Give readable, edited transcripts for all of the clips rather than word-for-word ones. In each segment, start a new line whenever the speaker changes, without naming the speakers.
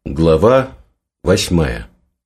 Глава 8.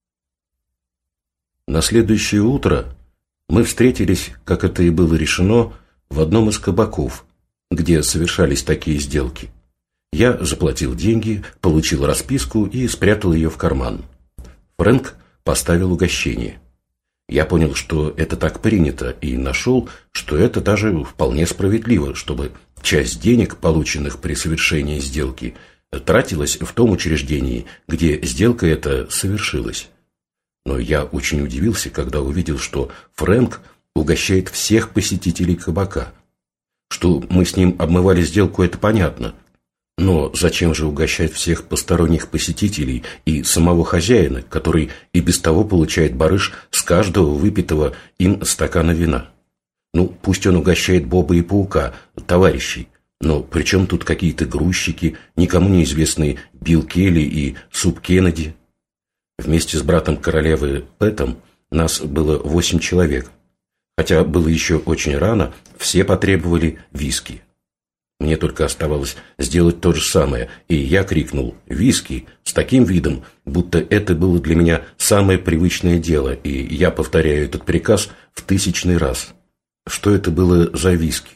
На следующее утро мы встретились, как это и было решено, в одном из кабаков, где совершались такие сделки. Я заплатил деньги, получил расписку и спрятал ее в карман. Фрэнк поставил угощение. Я понял, что это так принято, и нашел, что это даже вполне справедливо, чтобы часть денег, полученных при совершении сделки, тратилась в том учреждении, где сделка эта совершилась. Но я очень удивился, когда увидел, что Фрэнк угощает всех посетителей кабака. Что мы с ним обмывали сделку, это понятно. Но зачем же угощать всех посторонних посетителей и самого хозяина, который и без того получает барыш с каждого выпитого им стакана вина? Ну, пусть он угощает Боба и Паука, товарищей. Но при чем тут какие-то грузчики, никому неизвестные Билл Келли и Суп Кеннеди? Вместе с братом королевы Пэтом нас было 8 человек. Хотя было еще очень рано, все потребовали виски. Мне только оставалось сделать то же самое, и я крикнул «Виски!» с таким видом, будто это было для меня самое привычное дело, и я повторяю этот приказ в 1000-й раз. Что это было за виски?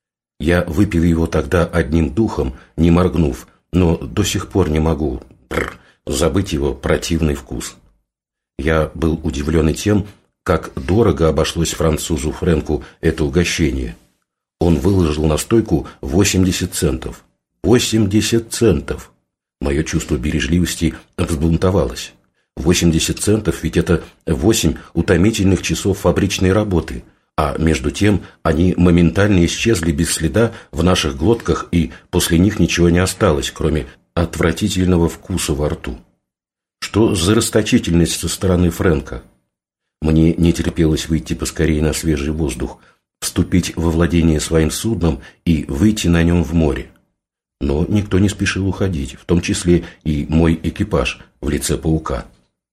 Я выпил его тогда одним духом, не моргнув, но до сих пор не могу забыть его противный вкус. Я был удивлен и тем, как дорого обошлось французу Фрэнку это угощение. Он выложил на стойку 80 центов. 80 центов! Мое чувство бережливости взбунтовалось. 80 центов, ведь это 8 утомительных часов фабричной работы. А между тем они моментально исчезли без следа в наших глотках, и после них ничего не осталось, кроме отвратительного вкуса во рту. Что за расточительность со стороны Фрэнка? Мне не терпелось выйти поскорее на свежий воздух, вступить во владение своим судном и выйти на нем в море. Но никто не спешил уходить, в том числе и мой экипаж в лице Паука.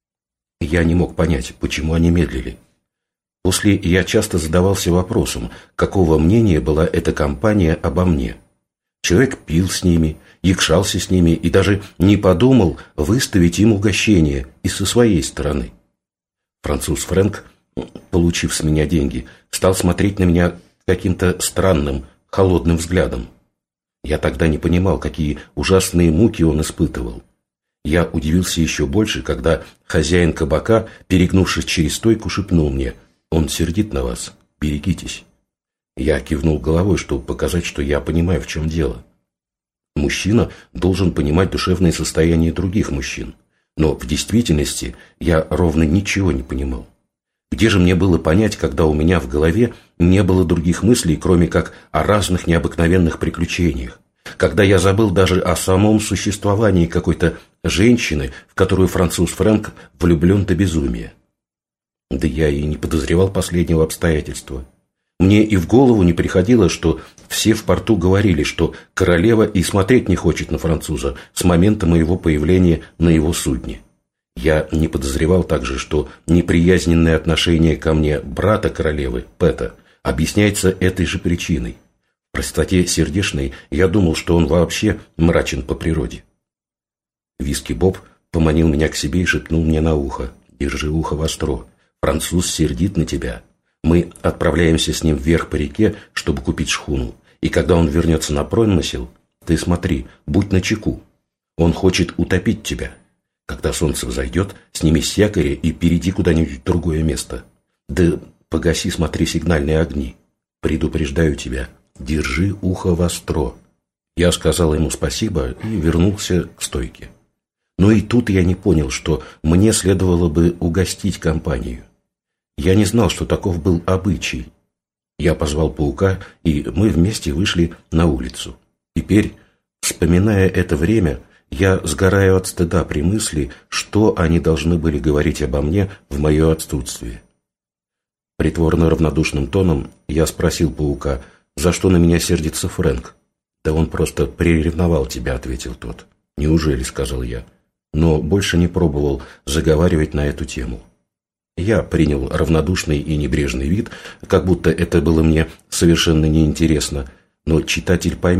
Я не мог понять, почему они медлили. После я часто задавался вопросом, какого мнения была эта компания обо мне. Человек пил с ними, якшался с ними и даже не подумал выставить им угощение и со своей стороны. Француз Фрэнк, получив с меня деньги, стал смотреть на меня каким-то странным, холодным взглядом. Я тогда не понимал, какие ужасные муки он испытывал. Я удивился еще больше, когда хозяин кабака, перегнувшись через стойку, шепнул мне: «Он сердит на вас, берегитесь». Я кивнул головой, чтобы показать, что я понимаю, в чем дело. Мужчина должен понимать душевное состояние других мужчин, но в действительности я ровно ничего не понимал. Где же мне было понять, когда у меня в голове не было других мыслей, кроме как о разных необыкновенных приключениях? Когда я забыл даже о самом существовании какой-то женщины, в которую француз Фрэнк влюблен до безумия? Да я и не подозревал последнего обстоятельства. Мне и в голову не приходило, что все в порту говорили, что королева и смотреть не хочет на француза с момента моего появления на его судне. Я не подозревал также, что неприязненное отношение ко мне брата королевы, Пэта, объясняется этой же причиной. В простоте сердечной я думал, что он вообще мрачен по природе. Виски Боб поманил меня к себе и шепнул мне на ухо: «Держи ухо востро. Француз сердит на тебя. Мы отправляемся с ним вверх по реке, чтобы купить шхуну. И когда он вернется на промысел, ты смотри, будь начеку. Он хочет утопить тебя. Когда солнце взойдет, сними с якоря и перейди куда-нибудь в другое место. Да погаси, смотри, сигнальные огни. Предупреждаю тебя, держи ухо востро». Я сказал ему спасибо и вернулся к стойке. Но и тут я не понял, что мне следовало бы угостить компанию. Я не знал, что таков был обычай. Я позвал Паука, и мы вместе вышли на улицу. Теперь, вспоминая это время, я сгораю от стыда при мысли, что они должны были говорить обо мне в мое отсутствие. Притворно равнодушным тоном я спросил Паука, за что на меня сердится Фрэнк. «Да он просто приревновал тебя», — ответил тот. «Неужели?» — сказал я, но больше не пробовал заговаривать на эту тему. Я принял равнодушный и небрежный вид, как будто это было мне совершенно неинтересно, но читатель поймет,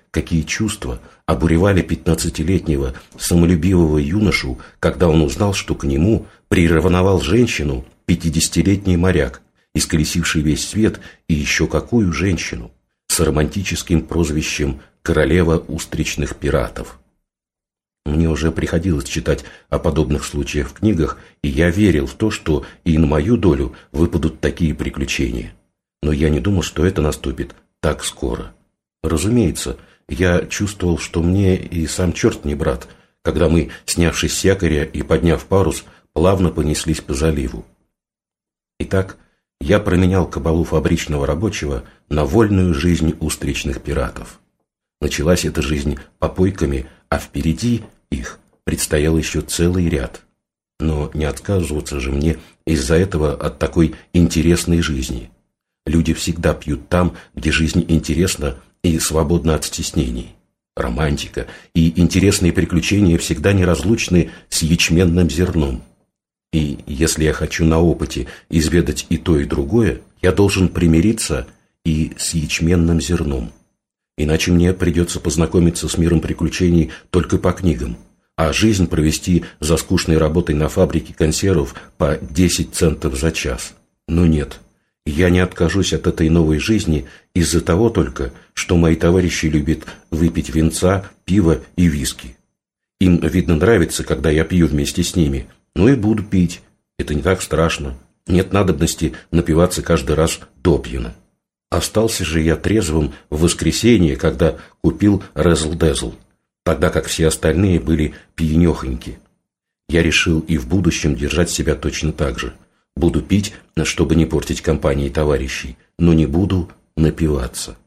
какие чувства обуревали 15-летнего самолюбивого юношу, когда он узнал, что к нему приревновал женщину 50-летний моряк, исколесивший весь свет, и еще какую женщину, с романтическим прозвищем «Королева устричных пиратов». Мне уже приходилось читать о подобных случаях в книгах, и я верил в то, что и на мою долю выпадут такие приключения. Но я не думал, что это наступит так скоро. Разумеется, я чувствовал, что мне и сам черт не брат, когда мы, снявшись с якоря и подняв парус, плавно понеслись по заливу. Итак, я променял кабалу фабричного рабочего на вольную жизнь устричных пиратов. Началась эта жизнь попойками, а впереди их предстоял еще целый ряд. Но не отказываться же мне из-за этого от такой интересной жизни. Люди всегда пьют там, где жизнь интересна и свободна от стеснений. Романтика и интересные приключения всегда неразлучны с ячменным зерном. И если я хочу на опыте изведать и то, и другое, я должен примириться и с ячменным зерном. Иначе мне придется познакомиться с миром приключений только по книгам, а жизнь провести за скучной работой на фабрике консервов по 10 центов за час. Но нет, я не откажусь от этой новой жизни из-за того только, что мои товарищи любят выпить винца, пива и виски. Им, видно, нравится, когда я пью вместе с ними. Ну и буду пить. Это не так страшно. Нет надобности напиваться каждый раз допьяно. Остался же я трезвым в воскресенье, когда купил резл-дезл, тогда как все остальные были пьянехоньки. Я решил и в будущем держать себя точно так же. Буду пить, чтобы не портить компании товарищей, но не буду напиваться.